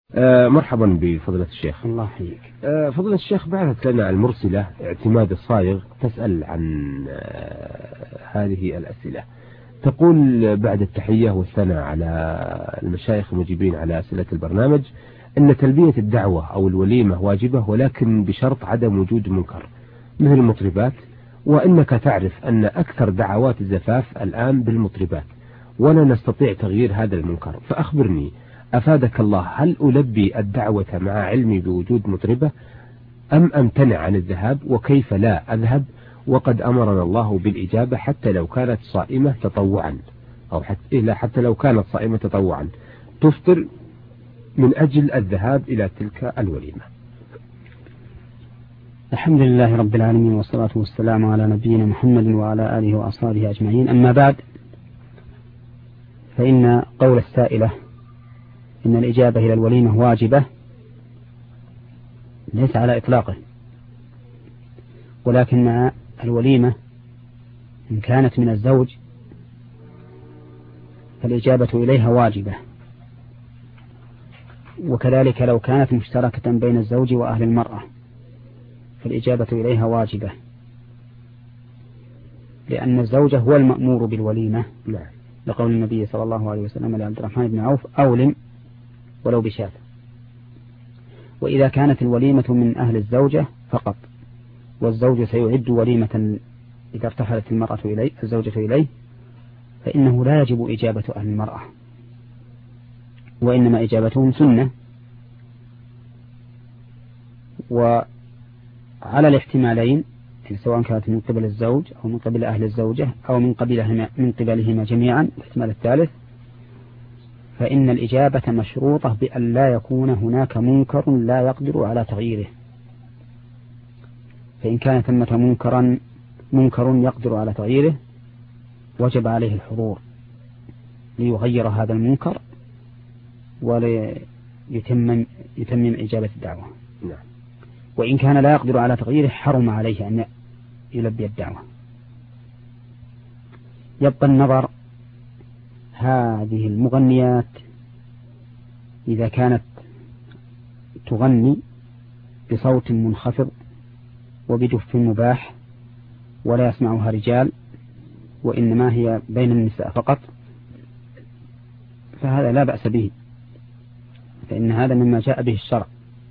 مرحبا بفضيلة الشيخ. الله يحييك. فضيلة الشيخ، بعثت لنا المرسلة اعتماد الصايغ تسأل عن هذه الأسئلة. تقول: بعد التحية والثناء على المشايخ المجيبين على أسئلة البرنامج، أن تلبية الدعوة أو الوليمة واجبة، ولكن بشرط عدم وجود منكر مثل المطربات، وإنك تعرف أن أكثر دعوات الزفاف الآن بالمطربات، ولا نستطيع تغيير هذا المنكر، فأخبرني أفادك الله، هل ألبي الدعوة مع علمي بوجود مطربة أم أمتنع عن الذهاب؟ وكيف لا أذهب وقد أمرنا الله بالإجابة حتى لو كانت صائمة تطوعا، أو حتى لو كانت صائمة تطوعا تفطر من أجل الذهاب إلى تلك الوليمة؟ الحمد لله رب العالمين، والصلاة والسلام على نبينا محمد وعلى آله وأصحابه أجمعين. أما بعد، فإن قول السائلة إن الإجابة إلى الوليمة واجبة ليس على إطلاقه، ولكن الوليمة إن كانت من الزوج فالإجابة إليها واجبة، وكذلك لو كانت مشتركة بين الزوج وأهل المرأة فالإجابة إليها واجبة، لأن الزوج هو المأمور بالوليمة، لقول النبي صلى الله عليه وسلم لعبد الرحمن بن عوف: أولم ولو بشاة. وإذا كانت الوليمة من أهل الزوجة فقط، والزوج سيعد وليمة إذا ارتحلت المرأة إليه الزوجة إليه، فإنه لا يجب إجابة أهل المرأة، وإنما إجابتهم سنة. وعلى الاحتمالين، سواء كانت من قبل الزوج أو من قبل أهل الزوجة أو من قبلهما جميعا، الاحتمال الثالث، فإن الإجابة مشروطة بأن لا يكون هناك منكر لا يقدر على تغييره. فإن كان ثمة منكر يقدر على تغييره وجب عليه الحضور ليغير هذا المنكر وليتمم إجابة الدعوة. وإن كان لا يقدر على تغييره حرم عليه أن يلبي الدعوة. يبقى النظر، هذه المغنيات إذا كانت تغني بصوت منخفض وبدف مباح ولا يسمعها رجال، وإنما هي بين النساء فقط، فهذا لا بأس به، فإن هذا مما جاء به الشرع،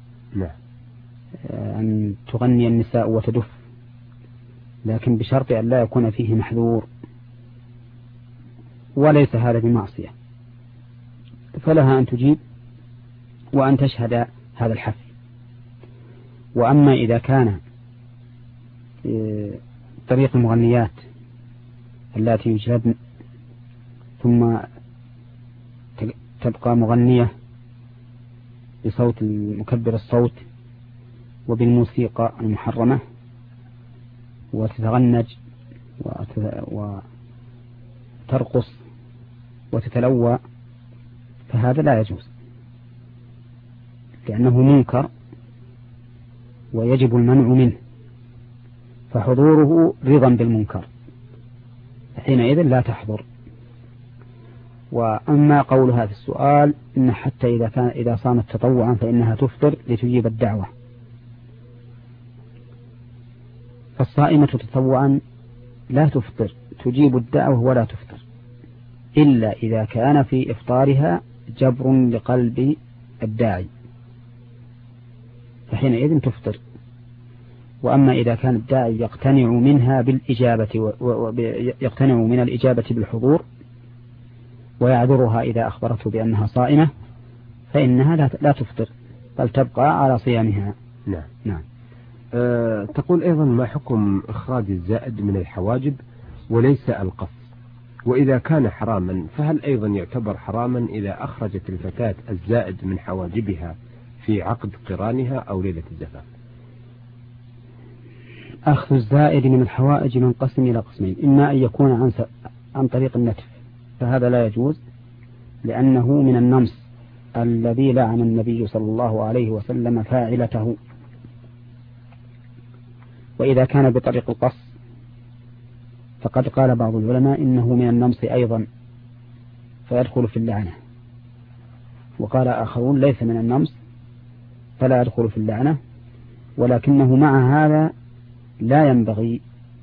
أن تغني النساء وتدف، لكن بشرط أن لا يكون فيه محذور، وليس هذا بمعصية، فلها أن تجيب وأن تشهد هذا الحفل. وأما إذا كان طريق المغنيات التي يجلبن ثم تبقى مغنية بصوت مكبر الصوت وبالموسيقى المحرمة وتتغنج وترقص وتتلوى، فهذا لا يجوز، لأنه منكر ويجب المنع منه، فحضوره رضا بالمنكر، حينئذ لا تحضر. وأما قولها في السؤال إن حتى إذا صامت تطوعا فإنها تفطر لتجيب الدعوة، فالصائمة تطوعا لا تفطر، تجيب الدعوة ولا تفطر، إلا إذا كان في إفطارها جبر لقلب الداعي، فحينئذ تفطر. وأما إذا كان الداعي يقتنع منها بالإجابة يقتنع من الإجابة بالحضور ويعذرها إذا أخبرته بأنها صائمة، فإنها لا تفطر، بل تبقى على صيامها. نعم. تقول أيضا: ما حكم إخراج الزائد من الحواجب وليس القص؟ وإذا كان حراما فهل أيضا يعتبر حراما إذا أخرجت الفتاة الزائد من حواجبها في عقد قرانها أو ليلة الزفاف؟ أخذ الزائد من الحوائج ينقسم إلى قسمين: إما أن يكون عن طريق النتف، فهذا لا يجوز لأنه من النمص الذي لعن النبي صلى الله عليه وسلم فاعلته. وإذا كان بطريق القص فقد قال بعض العلماء إنه من النمص أيضا فيدخل في اللعنة. وقال آخرون ليس من النمص فلا يدخل في اللعنة، ولكنه مع هذا لا ينبغي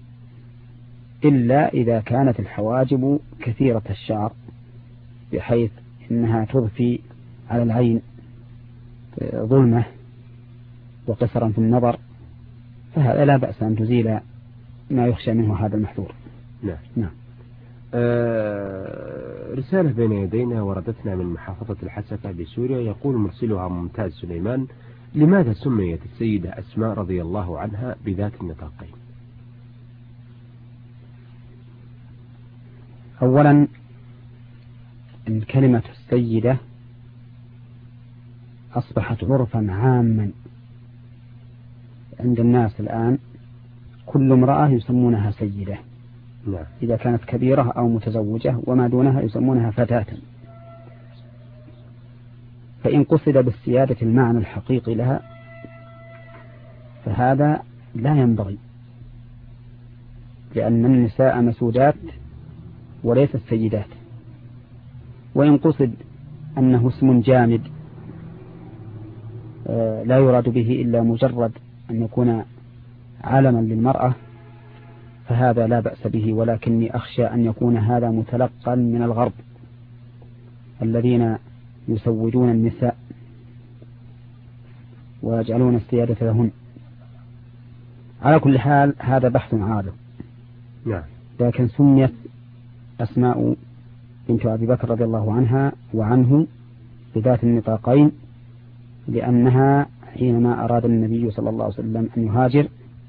إلا إذا كانت الحواجب كثيرة الشعر بحيث إنها تضفي على العين ظلمة وقصرا في النظر، فهذا لا بأس أن تزيل ما يخشى منه هذا المحذور. نعم. رسالة بين يدينا وردتنا من محافظة الحسكة بسوريا، يقول مرسلها ممتاز سليمان: لماذا سميت السيدة أسماء رضي الله عنها بذات النطاقين؟ أولا إن كلمة السيدة أصبحت عرفا عاما عند الناس الآن، كل امرأة يسمونها سيدة. نعم. إذا كانت كبيرة أو متزوجة، وما دونها يسمونها فتاة. فإن قصد بالسيادة المعنى الحقيقي لها فهذا لا ينبغي، لأن النساء مسودات وليس السيدات. وإن قصد أنه اسم جامد لا يراد به إلا مجرد أن يكون علما للمرأة فهذا لا بأس به، ولكني أخشى أن يكون هذا متلقا من الغرب الذين يسودون النساء ويجعلون السيادة لهن. على كل حال هذا بحث عارض. نعم. لكن سميت أسماء بنت أبي بكر رضي الله عنها وعنه بذات النطاقين لأنها حينما أراد النبي صلى الله عليه وسلم أن يهاجر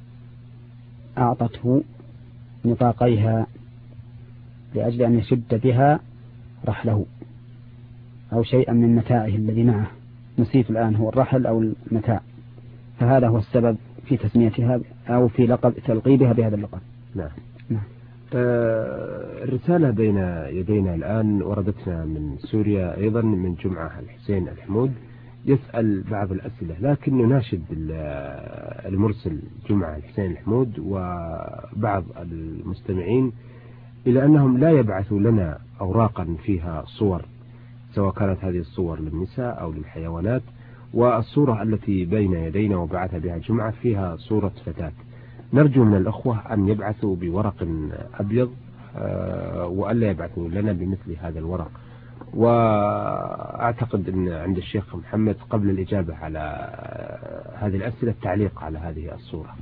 أعطته نطاقيها لأجل أن يشد بها رحله أو شيئا من متاعه الذي معه، نسيت الآن هو الرحل أو المتاع، فهذا هو السبب في تسميتها أو في لقب تلقيبها بهذا اللقب. نعم. الرسالة بين يدينا الآن وردتنا من سوريا أيضا من جمعة الحسين الحمود، يسأل بعض الأسئلة، لكن نناشد المرسل جمعة الحسين الحمود وبعض المستمعين إلى أنهم لا يبعثوا لنا أوراقا فيها صور، سواء كانت هذه الصور للنساء أو للحيوانات. والصورة التي بين يدينا وبعث بها جمعة فيها صورة فتاة. نرجو من الأخوة أن يبعثوا بورق أبيض وألا يبعثوا لنا بمثل هذا الورق. وأعتقد أن عند الشيخ محمد قبل الإجابة على هذه الأسئلة التعليق على هذه الصورة.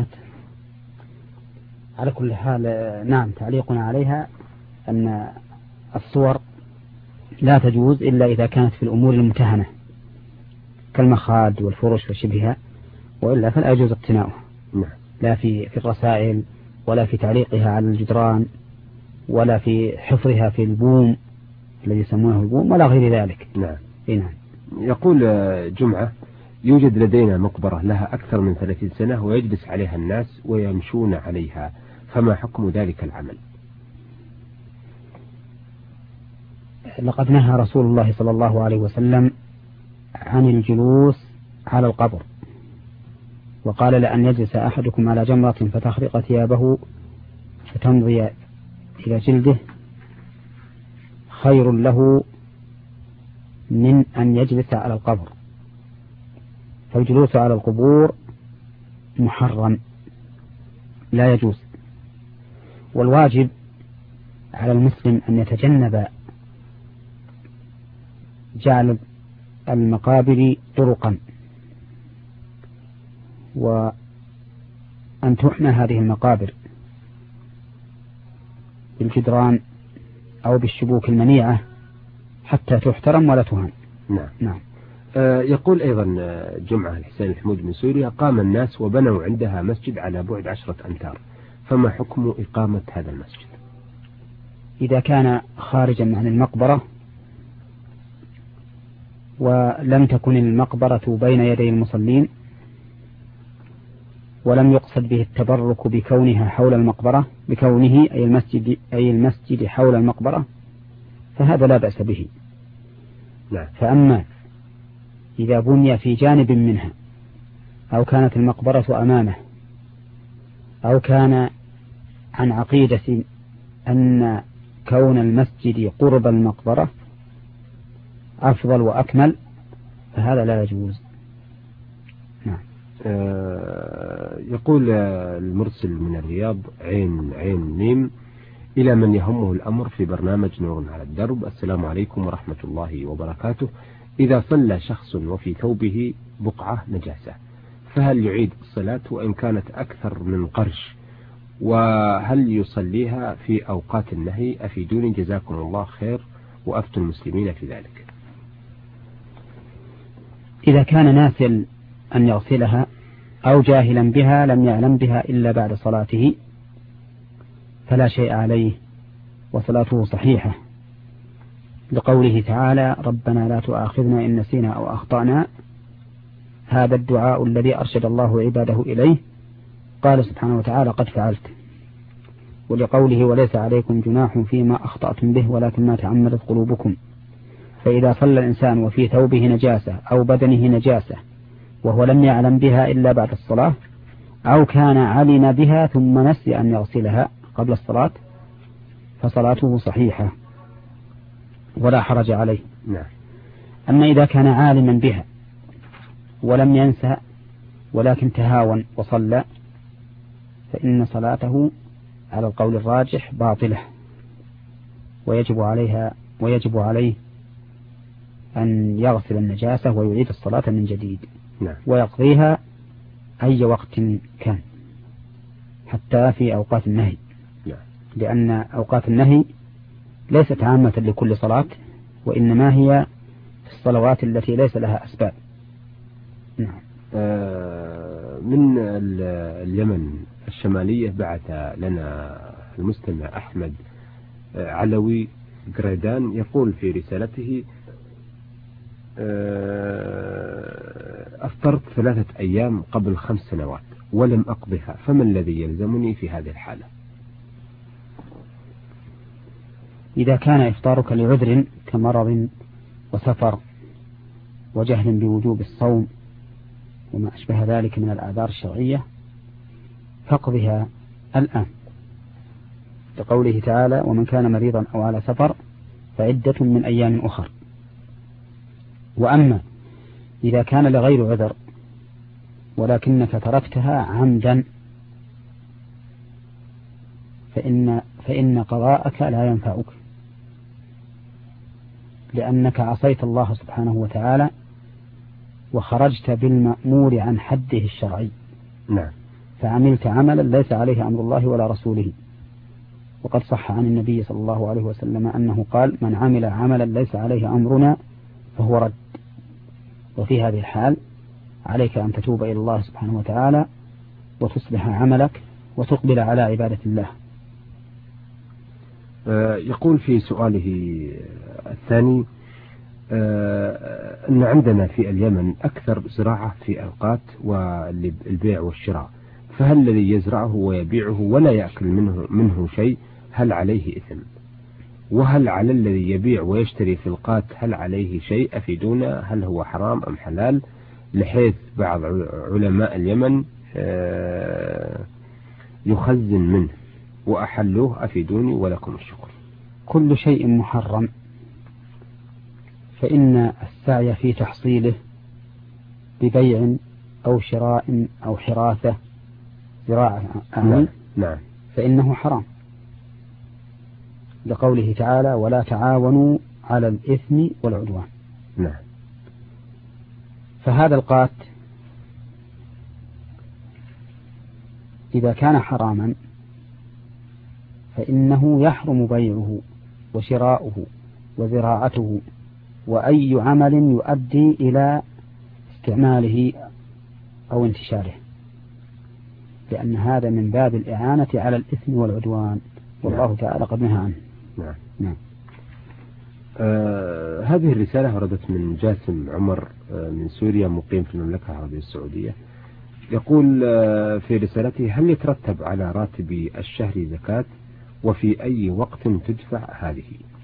على كل حال نعم، تعليقنا عليها أن الصور لا تجوز إلا إذا كانت في الأمور المتهنة كالمخاد والفرش وشبهها، وإلا فلا يجوز اقتناؤها. نعم. لا في الرسائل ولا في تعليقها على الجدران ولا في حفرها في البوم الذي يسمونه البوم ولا غير ذلك. نعم. نعم. يقول جمعة: يوجد لدينا مقبرة لها أكثر من 30 سنة ويجلس عليها الناس ويمشون عليها، فما حكم ذلك العمل؟ لقد نهى رسول الله صلى الله عليه وسلم عن الجلوس على القبر، وقال: لأن يجلس أحدكم على جمرة فتخرق ثيابه فتمضي إلى جلده خير له من أن يجلس على القبر. فالجلوس على القبور محرم لا يجوز، والواجب على المسلم أن يتجنب جعل المقابر طرقا، وأن تحمى هذه المقابر بالجدران أو بالشبوك المنيعة حتى تحترم ولا تهان. نعم. يقول أيضا جمعة الحسين الحمود من سوريا: قام الناس وبنوا عندها مسجد على بعد 10 أمتار، فما حكم إقامة هذا المسجد؟ إذا كان خارجا عن المقبرة ولم تكن المقبرة بين يدي المصلين ولم يقصد به التبرك بكونها حول المقبرة، بكونه أي المسجد حول المقبرة، فهذا لا بأس به. لا. فأما إذا بني في جانب منها أو كانت المقبرة أمامه أو كان عن عقيدة أن كون المسجد قرب المقبرة أفضل وأكمل فهذا لا يجوز. نعم. يقول المرسل من الرياض عين ميم إلى من يهمه الأمر في برنامج نور على الدرب: السلام عليكم ورحمة الله وبركاته. إذا صلى شخص وفي ثوبه بقعة نجاسة فهل يعيد الصلاة وإن كانت أكثر من قرش؟ وهل يصليها في أوقات النهي؟ أفيدوني جزاكم الله خير وأفتوا المسلمين في ذلك. إذا كان ناسل أن يغسلها أو جاهلا بها لم يعلم بها إلا بعد صلاته فلا شيء عليه وصلاته صحيحة، لقوله تعالى: ربنا لا تؤاخذنا إن نسينا أو أخطأنا. هذا الدعاء الذي أرشد الله عباده إليه. قال سبحانه وتعالى: قد فعلت. ولقوله: وليس عليكم جناح فيما أخطأتم به ولكن ما تعمدت قلوبكم. فإذا صلى الإنسان وفي ثوبه نجاسة أو بدنه نجاسة وهو لم يعلم بها إلا بعد الصلاة، أو كان علم بها ثم نسي أن يغسلها قبل الصلاة، فصلاته صحيحة ولا حرج عليه. نعم. أما إذا كان عالما بها ولم ينسى ولكن تهاون وصلى فإن صلاته على القول الراجح باطلة، ويجب عليه أن يغسل النجاسة ويعيد الصلاة من جديد. نعم. ويقضيها أي وقت كان حتى في أوقات النهي. نعم. لأن أوقات النهي ليست عامة لكل صلاة، وإنما هي في الصلوات التي ليس لها أسباب. نعم. من اليمن الشمالية بعث لنا المستمع أحمد علوي قريدان يقول في رسالته: أفطرت 3 أيام قبل 5 سنوات ولم أقضها، فما الذي يلزمني في هذه الحالة؟ إذا كان إفطارك لعذر كمرض وسفر وجهل بوجوب الصوم وما أشبه ذلك من الأعذار الشرعية فاقضها الآن، لقوله تعالى: ومن كان مريضا أو على سفر فعدة من أيام أخر. وأما إذا كان لغير عذر ولكنك تركتها عمدا فإن قضاءك لا ينفعك، لأنك عصيت الله سبحانه وتعالى وخرجت بالمأمور عن حده الشرعي. نعم. فعملت عملا ليس عليه أمر الله ولا رسوله. وقد صح عن النبي صلى الله عليه وسلم أنه قال: من عمل عملا ليس عليه أمرنا فهو رد. وفي هذه الحال عليك أن تتوب إلى الله سبحانه وتعالى وتصلح عملك وتقبل على عبادة الله. يقول في سؤاله الثاني: أن عندنا في اليمن أكثر زراعة في أوقات والبيع والشراء، فهل الذي يزرعه ويبيعه ولا يأكل منه شيء هل عليه إثم؟ وهل على الذي يبيع ويشتري في القات هل عليه شيء؟ أفيدونا، هل هو حرام أم حلال؟ لحيث بعض علماء اليمن يخزن منه وأحلوه، أفيدوني ولكم الشكر. كل شيء محرم، فإن السعي في تحصيله ببيع أو شراء أو حراثة زراعة نعم. فإنه حرام، لقوله تعالى: ولا تعاونوا على الإثم والعدوان. نعم. فهذا القات إذا كان حراما فإنه يحرم بيعه وشراؤه وزراعته وأي عمل يؤدي إلى استعماله أو انتشاره، لأن هذا من باب الإعانة على الإثم والعدوان، والله تعالى قد نهى عنه. نعم. نعم. هذه الرسالة وردت من جاسم عمر من سوريا مقيم في المملكة العربية السعودية. يقول في رسالته: هل يترتب على راتب الشهر زكاة؟ وفي أي وقت تدفع هذه؟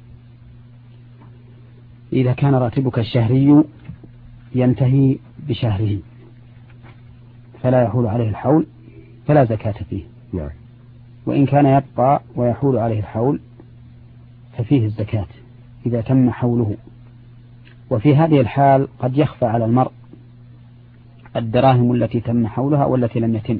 إذا كان راتبك الشهري ينتهي بشهره فلا يحول عليه الحول فلا زكاة فيه. نعم. وإن كان يبقى ويحول عليه الحول ففيه الزكاة إذا تم حوله. وفي هذه الحال قد يخفى على المرء الدراهم التي تم حولها والتي لم يتم،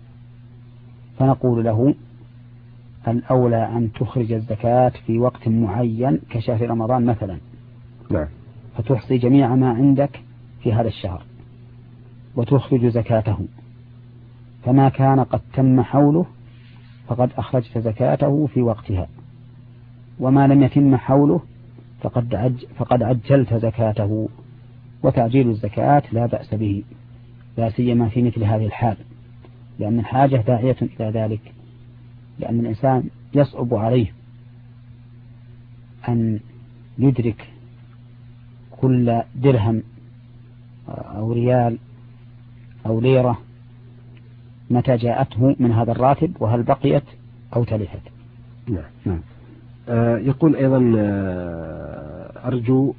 فنقول له الأولى أن تخرج الزكاة في وقت معين كشهر رمضان مثلا، نعم، فتحصي جميع ما عندك في هذا الشهر وتخرج زكاته، فما كان قد تم حوله فقد أخرجت زكاته في وقتها، وما لم يتم حوله فقد عجلت زكاته. وتعجيل الزكاة لا بأس به، لا سيما في مثل هذه الحال، لأن الحاجة داعية إلى ذلك، لأن الإنسان يصعب عليه أن يدرك كل درهم أو ريال أو ليرة متى جاءته من هذا الراتب، وهل بقيت أو تلفت. نعم. يقول أيضا أرجو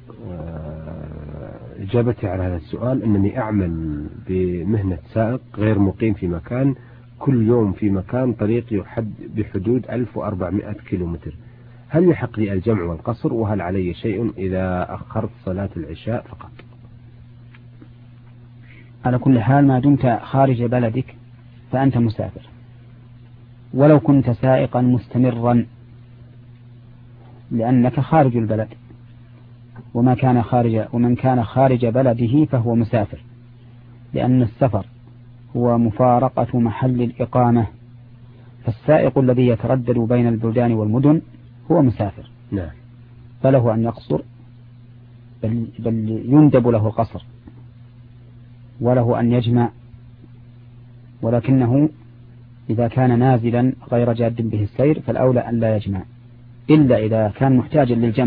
إجابتي على هذا السؤال. أنني أعمل بمهنة سائق غير مقيم في مكان، كل يوم في مكان طريق يحد بحدود 1400 كيلومتر، هل يحق لي الجمع والقصر؟ وهل علي شيء إذا أخرت صلاة العشاء فقط؟ على كل حال ما دمت خارج بلدك فأنت مسافر، ولو كنت سائقا مستمرا، لأنك خارج البلد، ومن كان خارج بلده فهو مسافر، لأن السفر هو مفارقة محل الإقامة، فالسائق الذي يتردد بين البلدان والمدن هو مسافر. نعم. فله أن يقصر، بل يندب له القصر، وله أن يجمع، ولكنه إذا كان نازلا غير جاد به السير فالأولى أن لا يجمع، إلا إذا كان محتاجا للجمع،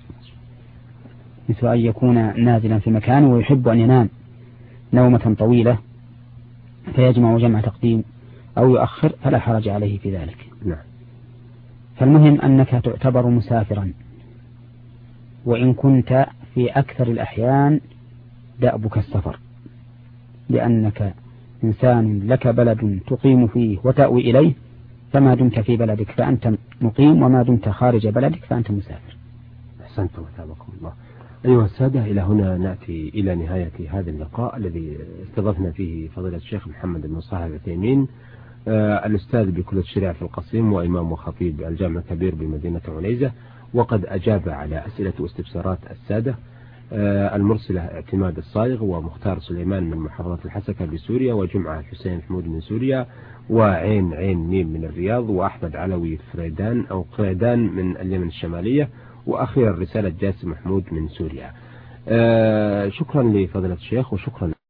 مثل أن يكون نازلا في مكان ويحب أن ينام نومة طويلة فيجمع جمع تقديم أو يؤخر، فلا حرج عليه في ذلك. نعم. فالمهم أنك تعتبر مسافرا، وإن كنت في أكثر الأحيان دأبك السفر، لأنك إنسان لك بلد تقيم فيه وتأوي إليه، فما دمت في بلدك فأنت مقيم، وما دمت خارج بلدك فأنت مسافر. أحسنتم وثابكم الله. أيها السادة، إلى هنا نأتي إلى نهاية هذا اللقاء الذي استضفنا فيه فضيلة الشيخ محمد بن صالح العثيمين، الأستاذ بكلية الشريعة في القصيم وإمام وخطيب الجامع الكبير بمدينة عنيزة، وقد أجاب على أسئلة واستفسارات السادة المرسلة اعتماد الصايغ ومختار سليمان من محافظة الحسكة بسوريا، وجمعة حسين حمود من سوريا، وعين ميم من الرياض، وأحمد علوي فريدان أو قريدان من اليمن الشمالية، وأخيرا رسالة جاسم محمود من سوريا. شكرا لفضيلة الشيخ وشكرا